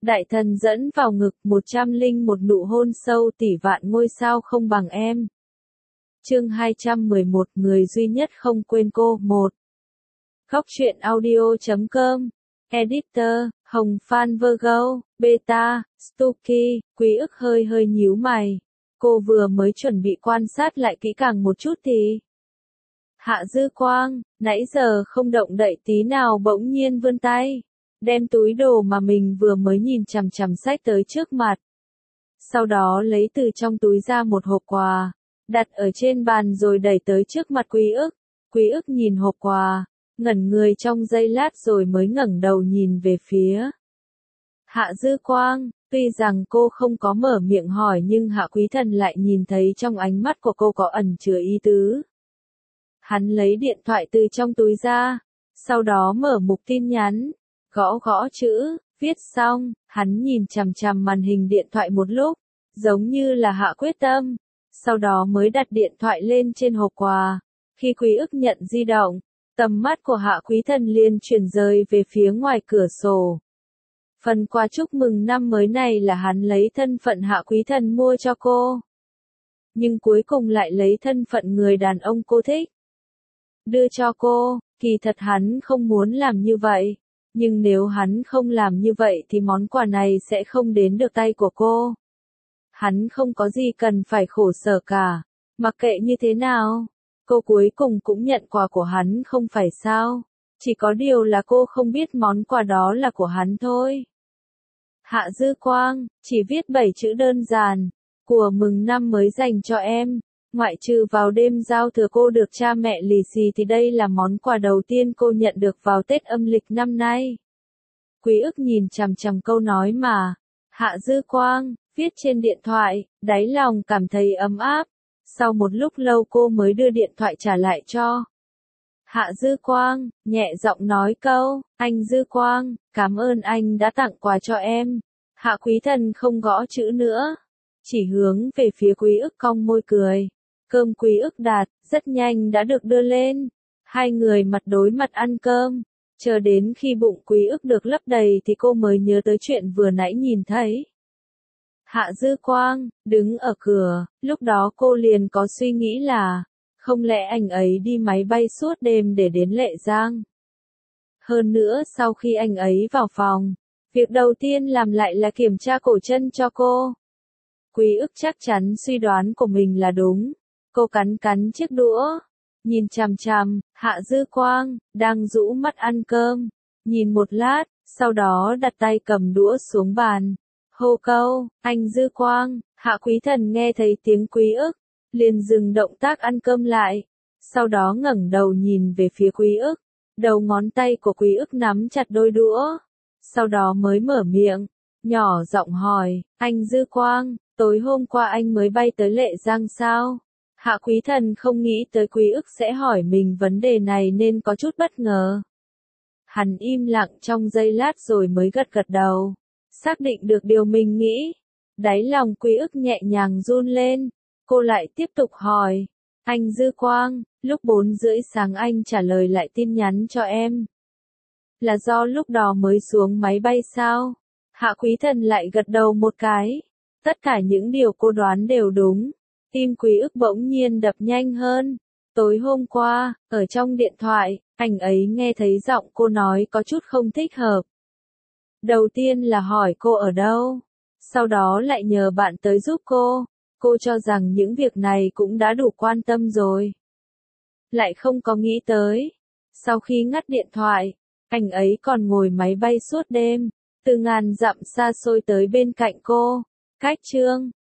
Đại thần dẫn vào ngực 101 nụ hôn sâu tỷ vạn ngôi sao không bằng em. Chương 211 Người duy nhất không quên cô. 1. Góc truyện audio.com. Editor, Hồng Phan Virgo, Beta, Stucky. Quý ức hơi nhíu mày. Cô vừa mới chuẩn bị quan sát lại kỹ càng một chút thì Hạ Dư Quang, nãy giờ không động đậy tí nào bỗng nhiên vươn tay, đem túi đồ mà mình vừa mới nhìn chằm chằm xách tới trước mặt. Sau đó lấy từ trong túi ra một hộp quà, đặt ở trên bàn rồi đẩy tới trước mặt Quý ức. Quý ức nhìn hộp quà, ngẩn người trong giây lát rồi mới ngẩng đầu nhìn về phía Hạ Dư Quang. Tuy rằng cô không có mở miệng hỏi nhưng Hạ Quý Thần lại nhìn thấy trong ánh mắt của cô có ẩn chứa ý tứ. Hắn lấy điện thoại từ trong túi ra, sau đó mở mục tin nhắn, gõ chữ, viết xong, hắn nhìn chằm chằm màn hình điện thoại một lúc, giống như là hạ quyết tâm, sau đó mới đặt điện thoại lên trên hộp quà. Khi Quý ức nhận di động, tầm mắt của Hạ Quý Thần liền chuyển rời về phía ngoài cửa sổ. Phần quà chúc mừng năm mới này là hắn lấy thân phận Hạ Quý Thần mua cho cô, nhưng cuối cùng lại lấy thân phận người đàn ông cô thích đưa cho cô. Kỳ thật hắn không muốn làm như vậy, nhưng nếu hắn không làm như vậy thì món quà này sẽ không đến được tay của cô. Hắn không có gì cần phải khổ sở cả, mặc kệ như thế nào, cô cuối cùng cũng nhận quà của hắn không phải sao? Chỉ có điều là cô không biết món quà đó là của hắn thôi. Hạ Dư Quang, chỉ viết 7 chữ đơn giản, của mừng năm mới dành cho em. Ngoại trừ vào đêm giao thừa cô được cha mẹ lì xì thì đây là món quà đầu tiên cô nhận được vào Tết âm lịch năm nay. Quý ức nhìn chằm chằm câu nói mà Hạ Dư Quang viết trên điện thoại, đáy lòng cảm thấy ấm áp. Sau một lúc lâu cô mới đưa điện thoại trả lại cho Hạ Dư Quang, nhẹ giọng nói câu, anh Dư Quang, cảm ơn anh đã tặng quà cho em. Hạ Quý Thần không gõ chữ nữa, chỉ hướng về phía Quý ức cong môi cười. Cơm Quý ức đạt, rất nhanh đã được đưa lên. Hai người mặt đối mặt ăn cơm. Chờ đến khi bụng Quý ức được lấp đầy thì cô mới nhớ tới chuyện vừa nãy nhìn thấy Hạ Dư Quang đứng ở cửa. Lúc đó cô liền có suy nghĩ là, không lẽ anh ấy đi máy bay suốt đêm để đến Lệ Giang? Hơn nữa sau khi anh ấy vào phòng, việc đầu tiên làm lại là kiểm tra cổ chân cho cô. Quý ức chắc chắn suy đoán của mình là đúng. Cô cắn chiếc đũa, nhìn chằm chằm Hạ Dư Quang đang rũ mắt ăn cơm, nhìn một lát, sau đó đặt tay cầm đũa xuống bàn, hô câu, anh Dư Quang. Hạ Quý Thần nghe thấy tiếng Quý ức, liền dừng động tác ăn cơm lại, sau đó ngẩng đầu nhìn về phía Quý ức, đầu ngón tay của Quý ức nắm chặt đôi đũa, sau đó mới mở miệng, nhỏ giọng hỏi, anh Dư Quang, tối hôm qua anh mới bay tới Lệ Giang sao? Hạ Quý Thần không nghĩ tới Quý ức sẽ hỏi mình vấn đề này nên có chút bất ngờ. Hắn im lặng trong giây lát rồi mới gật đầu, xác định được điều mình nghĩ. Đáy lòng Quý ức nhẹ nhàng run lên, cô lại tiếp tục hỏi, anh Dư Quang, lúc 4:30 sáng anh trả lời lại tin nhắn cho em. Là do lúc đó mới xuống máy bay sao? Hạ Quý Thần lại gật đầu một cái. Tất cả những điều cô đoán đều đúng. Tim Quý ức bỗng nhiên đập nhanh hơn. Tối hôm qua, ở trong điện thoại, anh ấy nghe thấy giọng cô nói có chút không thích hợp. Đầu tiên là hỏi cô ở đâu, sau đó lại nhờ bạn tới giúp cô. Cô cho rằng những việc này cũng đã đủ quan tâm rồi. Lại không có nghĩ tới. Sau khi ngắt điện thoại, anh ấy còn ngồi máy bay suốt đêm, từ ngàn dặm xa xôi tới bên cạnh cô. Cách Trương,